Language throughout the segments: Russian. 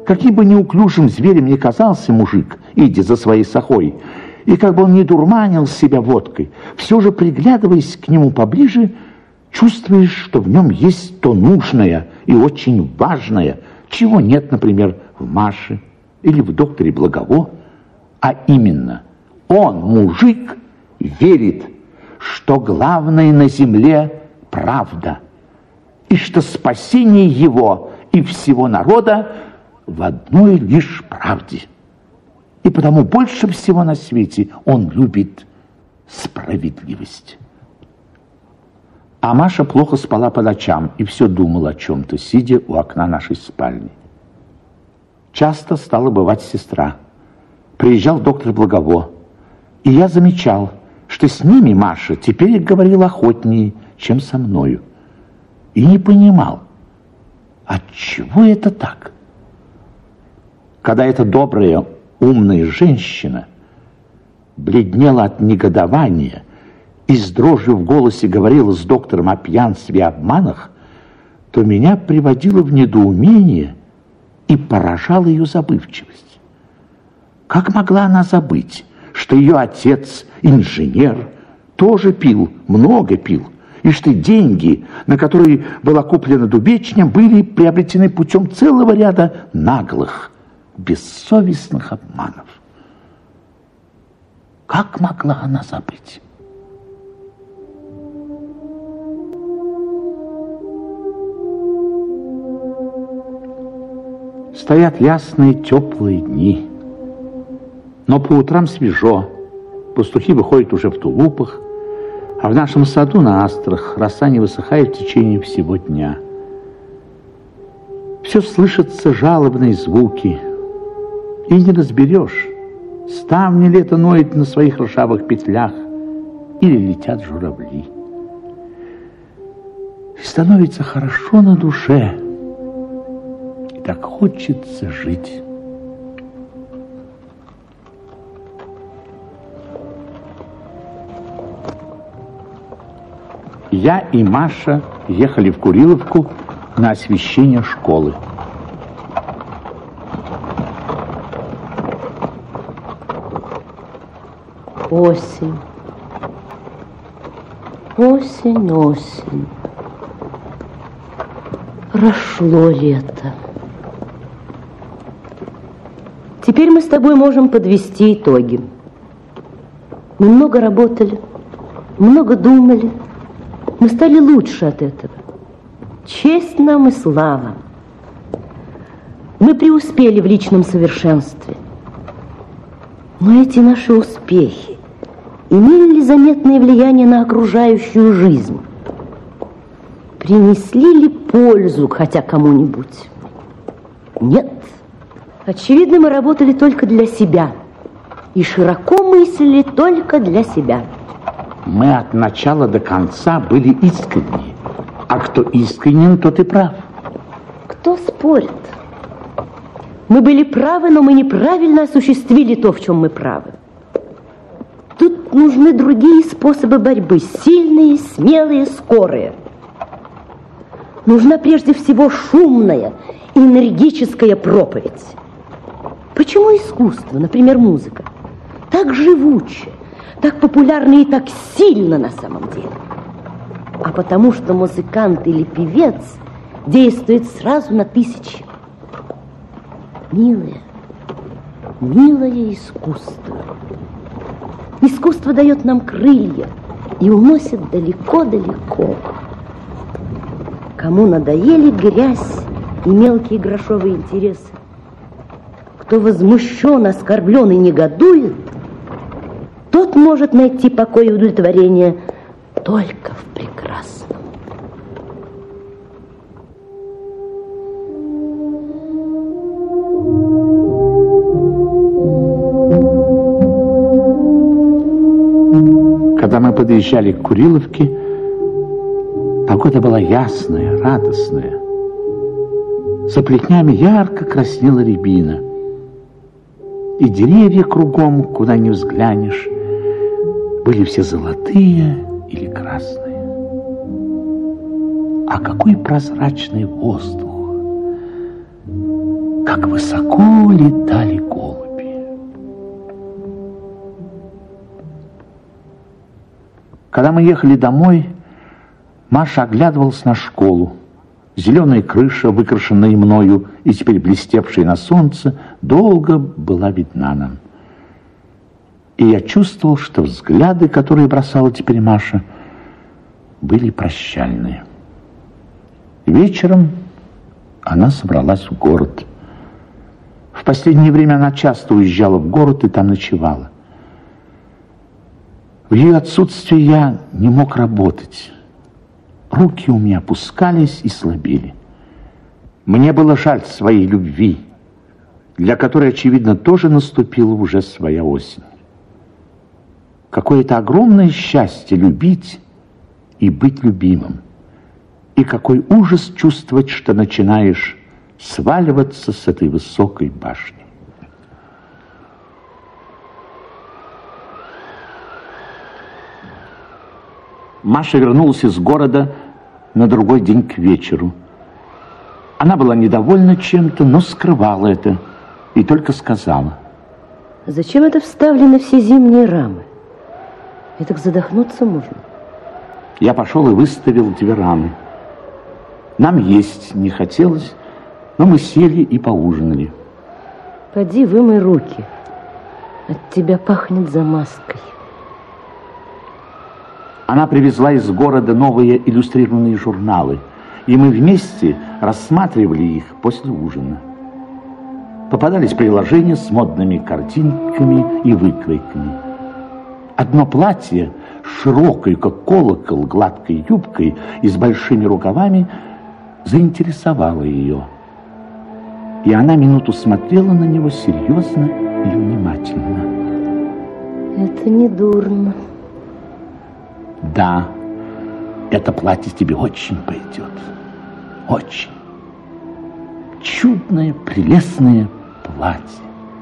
каким бы неуклюжим зверем ни казался мужик, идя за своей сахой, и как бы он не дурманил себя водкой, все же, приглядываясь к нему поближе, чувствуешь, что в нем есть то нужное и очень важное, чего нет, например, в Маше или в докторе Благово, а именно он, мужик, верит, что главное на земле правда, и что спасение его и всего народа в одной лишь правде. И потому больше всего на свете он любит справедливость. А Маша плохо спала по ночам и все думала о чем-то, сидя у окна нашей спальни. Часто стала бывать сестра. Приезжал доктор Благово, и я замечал, что с ними Маша теперь говорила охотнее, чем со мною. И не понимал, отчего это так? Когда эта добрая, умная женщина бледнела от негодования и с дрожью в голосе говорила с доктором о пьянстве и обманах, то меня приводило в недоумение и поражала ее забывчивость. Как могла она забыть, что ее отец, инженер, тоже пил, много пил, и что деньги, на которые была куплена дубечня, были приобретены путем целого ряда наглых, бессовестных обманов? Как могла она забыть? Стоят ясные теплые дни, но по утрам свежо, пастухи выходят уже в тулупах, а в нашем саду на астрах роса не высыхает в течение всего дня. Все слышатся жалобные звуки, и не разберешь, ставни ли это ноет на своих ржавых петлях или летят журавли. И становится хорошо на душе, и так хочется жить. Я и Маша ехали в Куриловку на освещение школы. Осень, осень, осень. Прошло лето. Теперь мы с тобой можем подвести итоги. Мы много работали, много думали. Мы стали лучше от этого. Честь нам и слава. Мы преуспели в личном совершенстве. Но эти наши успехи имели ли заметное влияние на окружающую жизнь? Принесли ли пользу хотя кому-нибудь? Нет. Очевидно, мы работали только для себя и широко мыслили только для себя. Мы от начала до конца были искренни. А кто искренен, тот и прав. Кто спорит? Мы были правы, но мы неправильно осуществили то, в чем мы правы. Тут нужны другие способы борьбы. Сильные, смелые, скорые. Нужна прежде всего шумная, энергическая проповедь. Почему искусство, например, музыка, так живуче, так популярно и так сильно на самом деле? А потому что музыкант или певец действует сразу на тысячи. Милое, милое искусство. Искусство дает нам крылья и уносит далеко-далеко. Кому надоели грязь и мелкие грошовые интересы, кто возмущен, оскорблен и негодует, тот может найти покой и удовлетворение только в прекрасном. Когда мы подъезжали к Куриловке, погода была ясная, радостная. За плетнями ярко краснела рябина. И деревья кругом, куда ни взглянешь, были все золотые или красные. А какой прозрачный воздух! как высоко летали голуби. Когда мы ехали домой, Маша оглядывалась на школу. Зеленая крыша, выкрашенная мною и теперь блестевшая на солнце, долго была видна нам. И я чувствовал, что взгляды, которые бросала теперь Маша, были прощальные. Вечером она собралась в город. В последнее время она часто уезжала в город и там ночевала. В ее отсутствие я не мог работать. Руки у меня опускались и слабели. Мне было жаль своей любви, для которой, очевидно, тоже наступила уже своя осень. Какое-то огромное счастье любить и быть любимым. И какой ужас чувствовать, что начинаешь сваливаться с этой высокой башни. Маша вернулась из города на другой день к вечеру. Она была недовольна чем-то, но скрывала это и только сказала: зачем это вставлены все зимние рамы? И так задохнуться можно. Я пошел и выставил 2 рамы. Нам есть не хотелось, но мы сели и поужинали. Поди вымой руки. От тебя пахнет замазкой. Она привезла из города новые иллюстрированные журналы, и мы вместе рассматривали их после ужина. Попадались приложения с модными картинками и выкройками. Одно платье с широкой, как колокол, гладкой юбкой и с большими рукавами заинтересовало ее. И она минуту смотрела на него серьезно и внимательно. Это не дурно. Да, это платье тебе очень пойдет. Очень. Чудное, прелестное платье.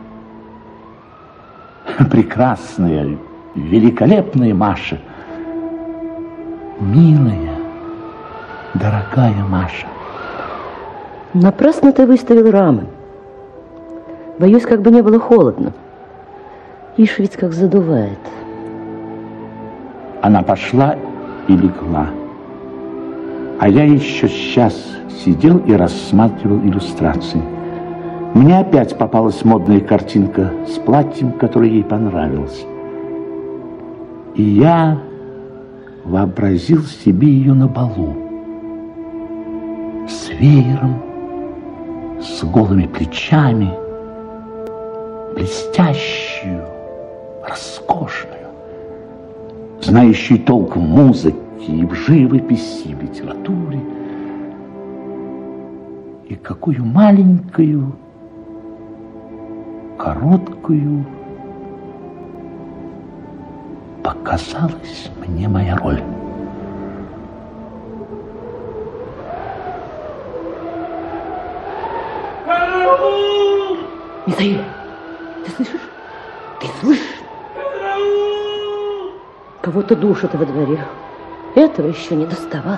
Прекрасная, великолепная Маша. Милая, дорогая Маша. Напрасно ты выставил рамы. Боюсь, как бы не было холодно. Ишь ведь как задувает. Она пошла и легла. А я еще сейчас сидел и рассматривал иллюстрации. Мне опять попалась модная картинка с платьем, которое ей понравилось. И я вообразил себе ее на балу. С веером, с голыми плечами, блестящую, роскошную, знающую толк в музыке и в живописи, и в литературе. И какую маленькую, короткую показалась мне моя роль. Михаил, ты слышишь? Ты слышишь? Кого-то душат во дворе. Этого еще не доставало.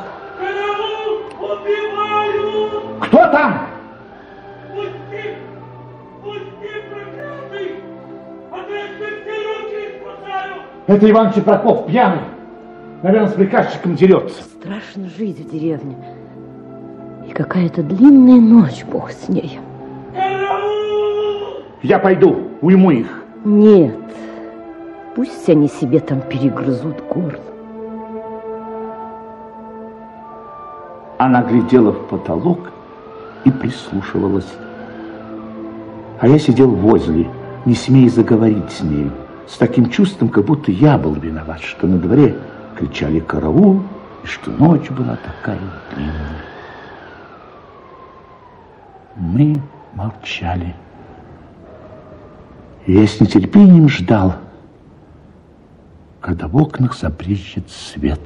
Кто там? Пусти! Пусти, проклятый! А то я тебе все руки спасаю! Это Иван Чепраков, пьяный. Наверное, с приказчиком дерется. Страшно жить в деревне. И какая-то длинная ночь, бог с ней. Я пойду, уйму их. Нет, пусть они себе там перегрызут горло. Она глядела в потолок и прислушивалась. А я сидел возле, не смея заговорить с нею, с таким чувством, как будто я был виноват, что на дворе кричали «караул», и что ночь была такая длинная. Мы молчали. И я с нетерпением ждал, когда в окнах забрезжит свет.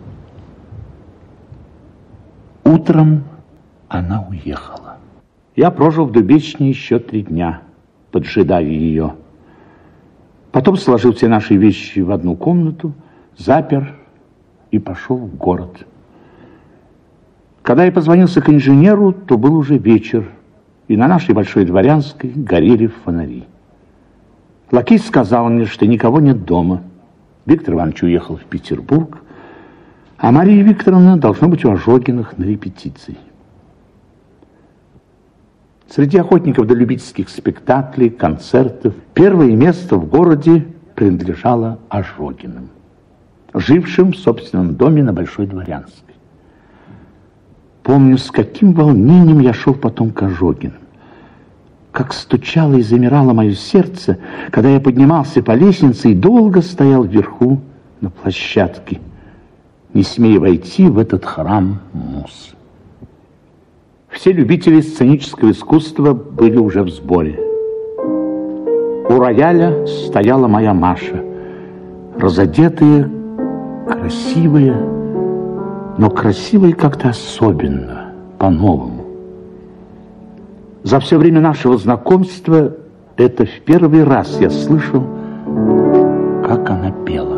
Утром она уехала. Я прожил в Дубечне еще 3 дня, поджидая ее. Потом сложил все наши вещи в одну комнату, запер и пошел в город. Когда я позвонился к инженеру, то был уже вечер, и на нашей Большой Дворянской горели фонари. Лакей сказал мне, что никого нет дома. Виктор Иванович уехал в Петербург, а Мария Викторовна должна быть у Ожогиных на репетиции. Среди охотников до любительских спектаклей, концертов первое место в городе принадлежало Ожогиным, жившим в собственном доме на Большой Дворянской. Помню, с каким волнением я шел потом к Ожогиным. Как стучало и замирало мое сердце, когда я поднимался по лестнице и долго стоял вверху на площадке, не смея войти в этот храм муз. Все любители сценического искусства были уже в сборе. У рояля стояла моя Маша, разодетая, красивая, но красивая как-то особенно, по-новому. За все время нашего знакомства это в первый раз я слышал, как она пела.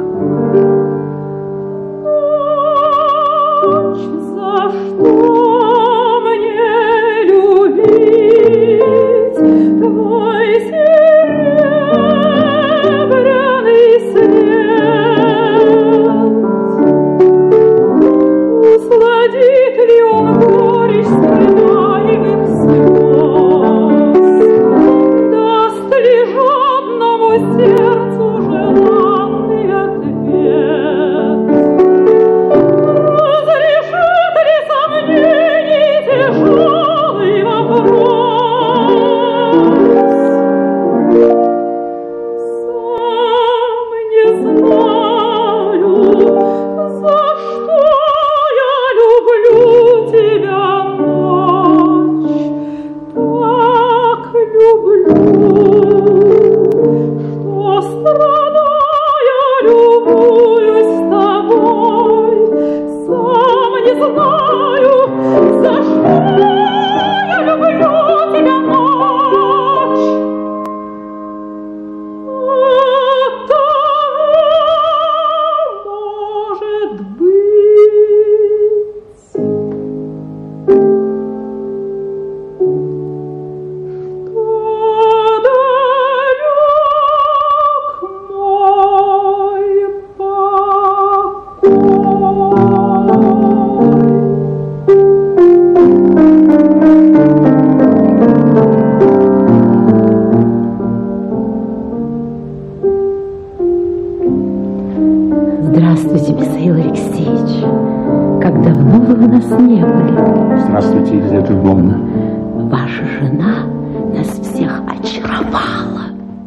За что мне любить твой серебряный свет? Усладит ли он горечь стредаемых слез? Даст ли жадному сердцу желанный ответ? Разрешит ли сомнений тяжелый вопрос? Сам не знаю, за что я люблю тебя, ночь, так люблю, что страдая любуюсь тобой. Сам не знаю, за что я люблю тебя, ночь. Может быть, что далек мой покой. Здравствуйте, Михаил Алексеевич. Как давно вы у нас не были. Здравствуйте, Елизавета Львовна. Ваша жена нас всех очаровала.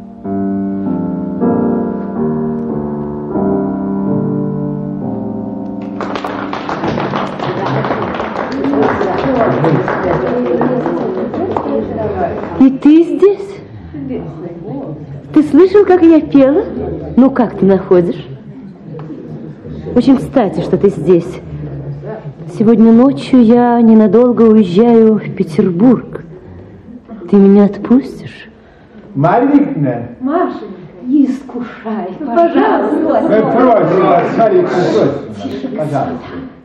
И ты здесь? Ты слышал, как я пела? Ну, как ты находишь? Очень кстати, что ты здесь. Сегодня ночью я ненадолго уезжаю в Петербург. Ты меня отпустишь? Марья Викторовна, Машенька, не искушай, пожалуйста. просьба, Марья Викторовна, пожалуйста.